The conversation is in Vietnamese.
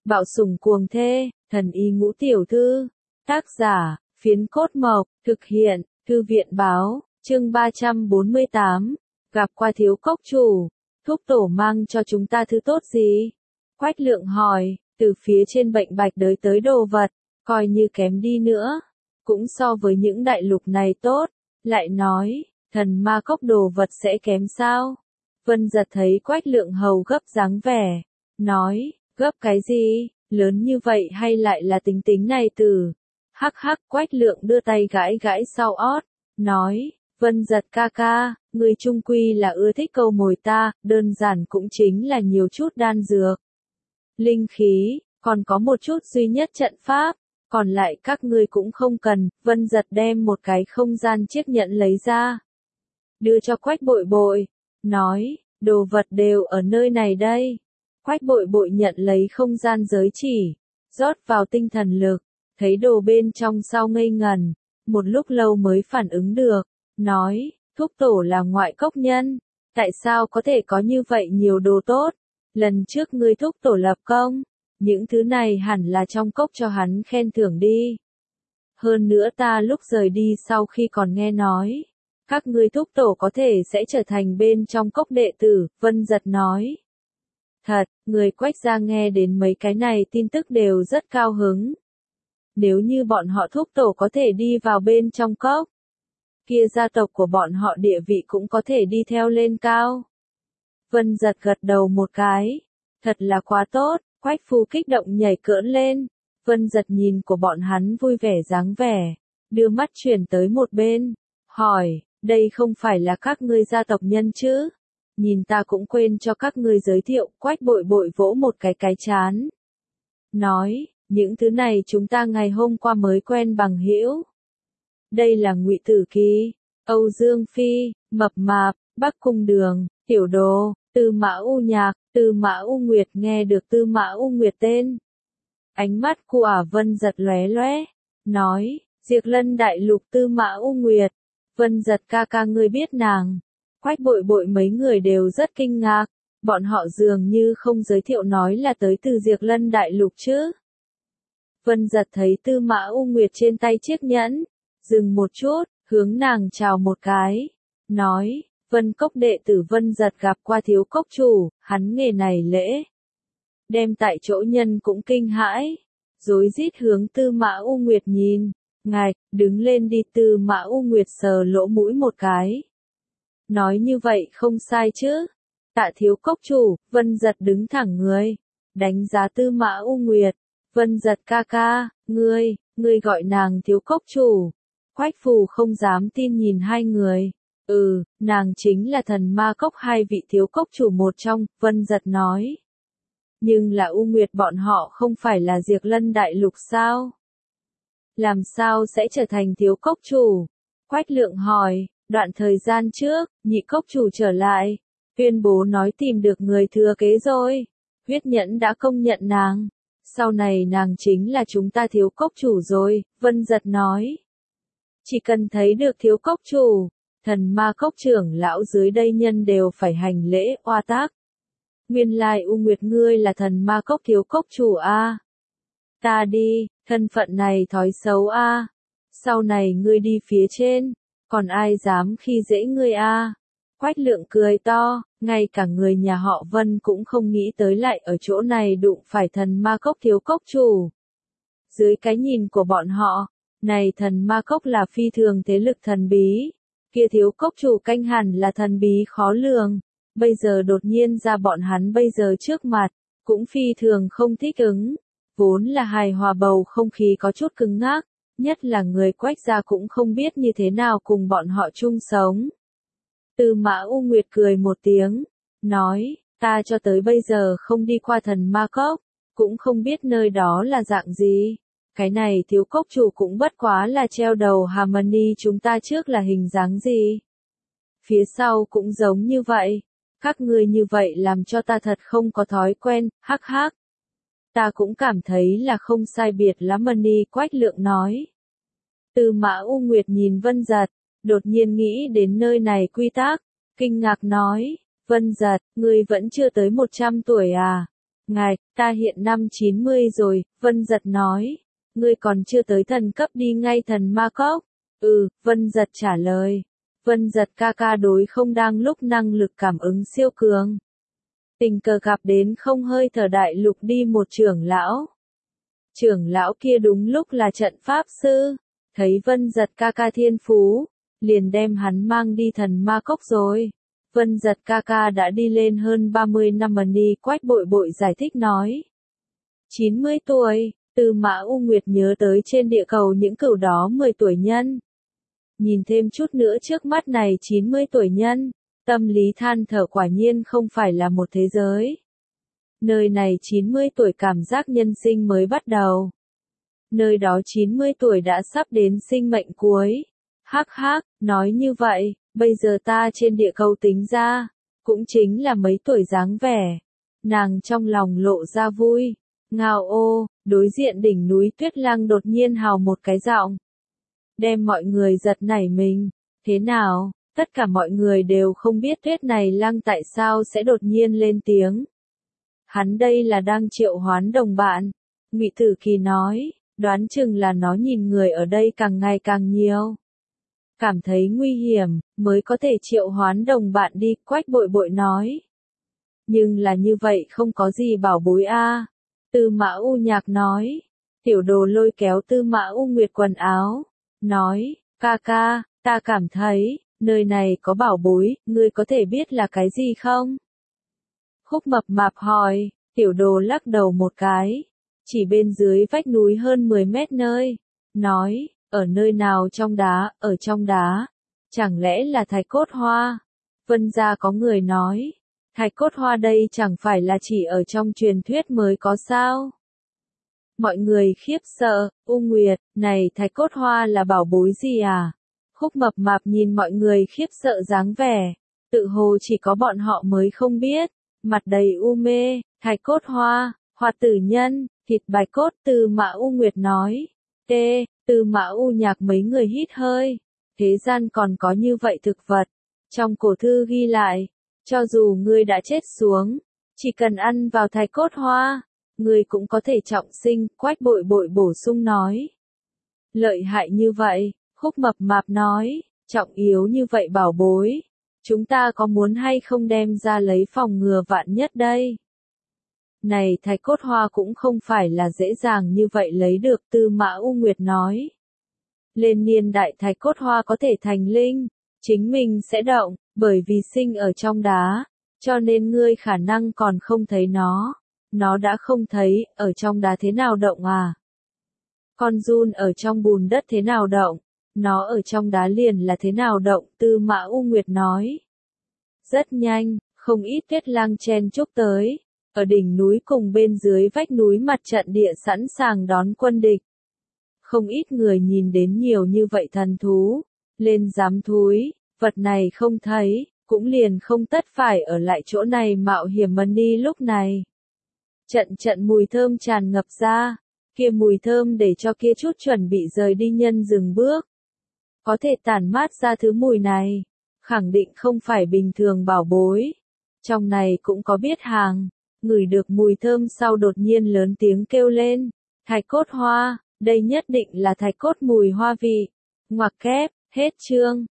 Bạo sủng cuồng thê, thần y ngũ tiểu thư. Tác giả, Phiến Cốt Mộc, thực hiện, Thư viện báo, chương 348. Gặp qua Thiếu Cốc chủ, thuốc tổ mang cho chúng ta thứ tốt gì? Quách Lượng hỏi, từ phía trên bệnh bạch đới tới đồ vật, coi như kém đi nữa, cũng so với những đại lục này tốt. Lại nói, thần ma cốc đồ vật sẽ kém sao? Vân Giật thấy Quách Lượng hầu gấp dáng vẻ, nói, gấp cái gì, lớn như vậy hay lại là tính tính này từ? Hắc hắc, Quách Lượng đưa tay gãi gãi sau ót, nói, Vân Giật ca ca, người trung quy là ưa thích câu mồi ta, đơn giản cũng chính là nhiều chút đan dược, linh khí, còn có một chút duy nhất trận pháp, còn lại các ngươi cũng không cần. Vân Giật đem một cái không gian chiếc nhẫn lấy ra, đưa cho Quách Bội Bội, nói, đồ vật đều ở nơi này đây. Quách Bội Bội nhận lấy không gian giới chỉ, rót vào tinh thần lực, thấy đồ bên trong sau ngây ngần, một lúc lâu mới phản ứng được, nói, thúc tổ là ngoại cốc nhân, tại sao có thể có như vậy nhiều đồ tốt? Lần trước ngươi thúc tổ lập công, những thứ này hẳn là trong cốc cho hắn khen thưởng đi. Hơn nữa ta lúc rời đi sau khi còn nghe nói, các ngươi thúc tổ có thể sẽ trở thành bên trong cốc đệ tử. Vân Giật nói. Thật, người Quách gia nghe đến mấy cái này tin tức đều rất cao hứng. Nếu như bọn họ thúc tổ có thể đi vào bên trong cốc, kia gia tộc của bọn họ địa vị cũng có thể đi theo lên cao. Vân Giật gật đầu một cái, thật là quá tốt. Quách Phu kích động nhảy cỡn lên, Vân Giật nhìn của bọn hắn vui vẻ dáng vẻ, đưa mắt chuyển tới một bên, hỏi, đây không phải là các ngươi gia tộc nhân chứ? Nhìn ta cũng quên cho các ngươi giới thiệu. Quách Bội Bội vỗ một cái chán, nói, những thứ này chúng ta ngày hôm qua mới quen bằng hữu. Đây là Ngụy Tử Kỳ, Âu Dương Phi, Mập Mạp, Bắc Cung Đường, Tiểu Đồ, Tư Mã U Nhạc, Tư Mã U Nguyệt. Nghe được Tư Mã U Nguyệt tên, ánh mắt của Vân Giật lóe lóe, nói, Diệp Lân Đại Lục Tư Mã U Nguyệt. Vân Giật ca ca ngươi biết nàng? Quách Bội Bội mấy người đều rất kinh ngạc, bọn họ dường như không giới thiệu nói là tới từ Diệp Lân Đại Lục chứ. Vân Giật thấy Tư Mã U Nguyệt trên tay chiếc nhẫn, dừng một chút, hướng nàng chào một cái, nói, Vân Cốc đệ tử Vân Giật gặp qua Thiếu Cốc chủ, hắn nghề này lễ. Đem tại chỗ nhân cũng kinh hãi, rối rít hướng Tư Mã U Nguyệt nhìn, ngài, đứng lên đi. Tư Mã U Nguyệt sờ lỗ mũi một cái. Nói như vậy không sai chứ. Tạ Thiếu Cốc chủ. Vân Giật đứng thẳng người, đánh giá Tư Mã U Nguyệt. Vân Giật ca ca, ngươi gọi nàng Thiếu Cốc chủ. Quách Phù không dám tin nhìn hai người. Nàng chính là thần ma cốc hai vị thiếu cốc chủ một trong. Vân Giật nói. Nhưng là U Nguyệt bọn họ không phải là Diệp Lân Đại Lục sao? Làm sao sẽ trở thành thiếu cốc chủ? Quách Lượng hỏi. Đoạn thời gian trước, nhị cốc chủ trở lại, tuyên bố nói tìm được người thừa kế rồi. Huyết nhẫn đã công nhận nàng. Sau này nàng chính là chúng ta thiếu cốc chủ rồi. Vân Giật nói. Chỉ cần thấy được thiếu cốc chủ, thần ma cốc trưởng lão dưới đây nhân đều phải hành lễ oa tác. Nguyên lai U Nguyệt ngươi là thần ma cốc thiếu cốc chủ a. Ta đi, thân phận này thói xấu a. Sau này ngươi đi phía trên, còn ai dám khi dễ ngươi a? Quách Lượng cười to, ngay cả người nhà họ Vân cũng không nghĩ tới lại ở chỗ này đụng phải thần ma cốc thiếu cốc chủ. Dưới cái nhìn của bọn họ, này thần ma cốc là phi thường thế lực thần bí, kia thiếu cốc chủ canh hẳn là thần bí khó lường, bây giờ đột nhiên ra bọn hắn bây giờ trước mặt, cũng phi thường không thích ứng, vốn là hài hòa bầu không khí có chút cứng ngắc, nhất là người Quách gia cũng không biết như thế nào cùng bọn họ chung sống. Tư Mã U Nguyệt cười một tiếng, nói, ta cho tới bây giờ không đi qua thần ma cốc, cũng không biết nơi đó là dạng gì. Cái này thiếu cốc chủ cũng bất quá là treo đầu Harmony chúng ta trước là hình dáng gì. Phía sau cũng giống như vậy. Các ngươi như vậy làm cho ta thật không có thói quen, hắc hắc. Ta cũng cảm thấy là không sai biệt lắm Mani. Quách Lượng nói. Tư Mã U Nguyệt nhìn Vân Giật, đột nhiên nghĩ đến nơi này quy tắc, kinh ngạc nói, Vân Giật, ngươi vẫn chưa tới 100 tuổi à? Ngài, ta hiện năm 90 rồi, Vân Giật nói. Ngươi còn chưa tới thần cấp đi ngay thần ma cốc. Vân Giật trả lời. Vân Giật ca ca đối không đang lúc năng lực cảm ứng siêu cường. Tình cờ gặp đến không hơi thở đại lục đi một trưởng lão. Trưởng lão kia đúng lúc là trận pháp sư. Thấy Vân Giật ca ca thiên phú, liền đem hắn mang đi thần ma cốc rồi. Vân Giật ca ca đã đi lên hơn 30 năm đi, Quách Bội Bội giải thích nói. 90 tuổi, Tư Mã U Nguyệt nhớ tới trên địa cầu những cửu đó 10 tuổi nhân. Nhìn thêm chút nữa trước mắt này 90 tuổi nhân, tâm lý than thở quả nhiên không phải là một thế giới. Nơi này 90 tuổi cảm giác nhân sinh mới bắt đầu. Nơi đó 90 tuổi đã sắp đến sinh mệnh cuối. Hắc hắc, nói như vậy, bây giờ ta trên địa cầu tính ra, cũng chính là mấy tuổi dáng vẻ. Nàng trong lòng lộ ra vui. Ngao ô, đối diện đỉnh núi Tuyết Lăng đột nhiên hào một cái giọng. Đem mọi người giật nảy mình. Thế nào, tất cả mọi người đều không biết Tuyết này Lăng tại sao sẽ đột nhiên lên tiếng. Hắn đây là đang triệu hoán đồng bạn. Ngụy Tử Kỳ nói, đoán chừng là nó nhìn người ở đây càng ngày càng nhiều. Cảm thấy nguy hiểm, mới có thể triệu hoán đồng bạn đi, Quách Bội Bội nói. Nhưng là như vậy không có gì bảo bối a. Tư Mã U Nhạc nói. Tiểu Đồ lôi kéo Tư Mã U Nguyệt quần áo. Nói, ca ca, ta cảm thấy, nơi này có bảo bối, ngươi có thể biết là cái gì không? Khúc Mập Mạp hỏi, Tiểu Đồ lắc đầu một cái. Chỉ bên dưới vách núi hơn 10 mét nơi. Nói, ở nơi nào trong đá, ở trong đá. Chẳng lẽ là thạch cốt hoa? Vân gia có người nói. Thạch cốt hoa đây chẳng phải là chỉ ở trong truyền thuyết mới có sao? Mọi người khiếp sợ, U Nguyệt, này thạch cốt hoa là bảo bối gì à? Khúc Mập Mạp nhìn mọi người khiếp sợ dáng vẻ. Tự hồ chỉ có bọn họ mới không biết. Mặt đầy u mê, thạch cốt hoa, hoa tử nhân, thịt bạch cốt. Tư Mã U Nguyệt nói. Tư Mã U Nhạc mấy người hít hơi. Thế gian còn có như vậy thực vật. Trong cổ thư ghi lại, cho dù ngươi đã chết xuống, chỉ cần ăn vào thạch cốt hoa, ngươi cũng có thể trọng sinh, Quách Bội Bội bổ sung nói. Lợi hại như vậy, Khúc Mập Mạp nói, trọng yếu như vậy bảo bối. Chúng ta có muốn hay không đem ra lấy phòng ngừa vạn nhất đây? Này thạch cốt hoa cũng không phải là dễ dàng như vậy lấy được, Tư Mã U Nguyệt nói. Lên niên đại thạch cốt hoa có thể thành linh, chính mình sẽ động, bởi vì sinh ở trong đá, cho nên ngươi khả năng còn không thấy nó. Nó đã không thấy, ở trong đá thế nào động à? Con giun ở trong bùn đất thế nào động? Nó ở trong đá liền là thế nào động, Tư Mã U Nguyệt nói. Rất nhanh, không ít Tuyết Lang chen chúc tới. Ở đỉnh núi cùng bên dưới vách núi mặt trận địa sẵn sàng đón quân địch. Không ít người nhìn đến nhiều như vậy thần thú. Lên dám thúi, vật này không thấy, cũng liền không tất phải ở lại chỗ này mạo hiểm đi lúc này. Trận mùi thơm tràn ngập ra. Kia mùi thơm để cho kia chút chuẩn bị rời đi nhân dừng bước. Có thể tản mát ra thứ mùi này. Khẳng định không phải bình thường bảo bối. Trong này cũng có biết hàng. Ngửi được mùi thơm sau đột nhiên lớn tiếng kêu lên. Thạch cốt hoa, đây nhất định là thạch cốt mùi hoa vị. Ngoặc kép, hết chương.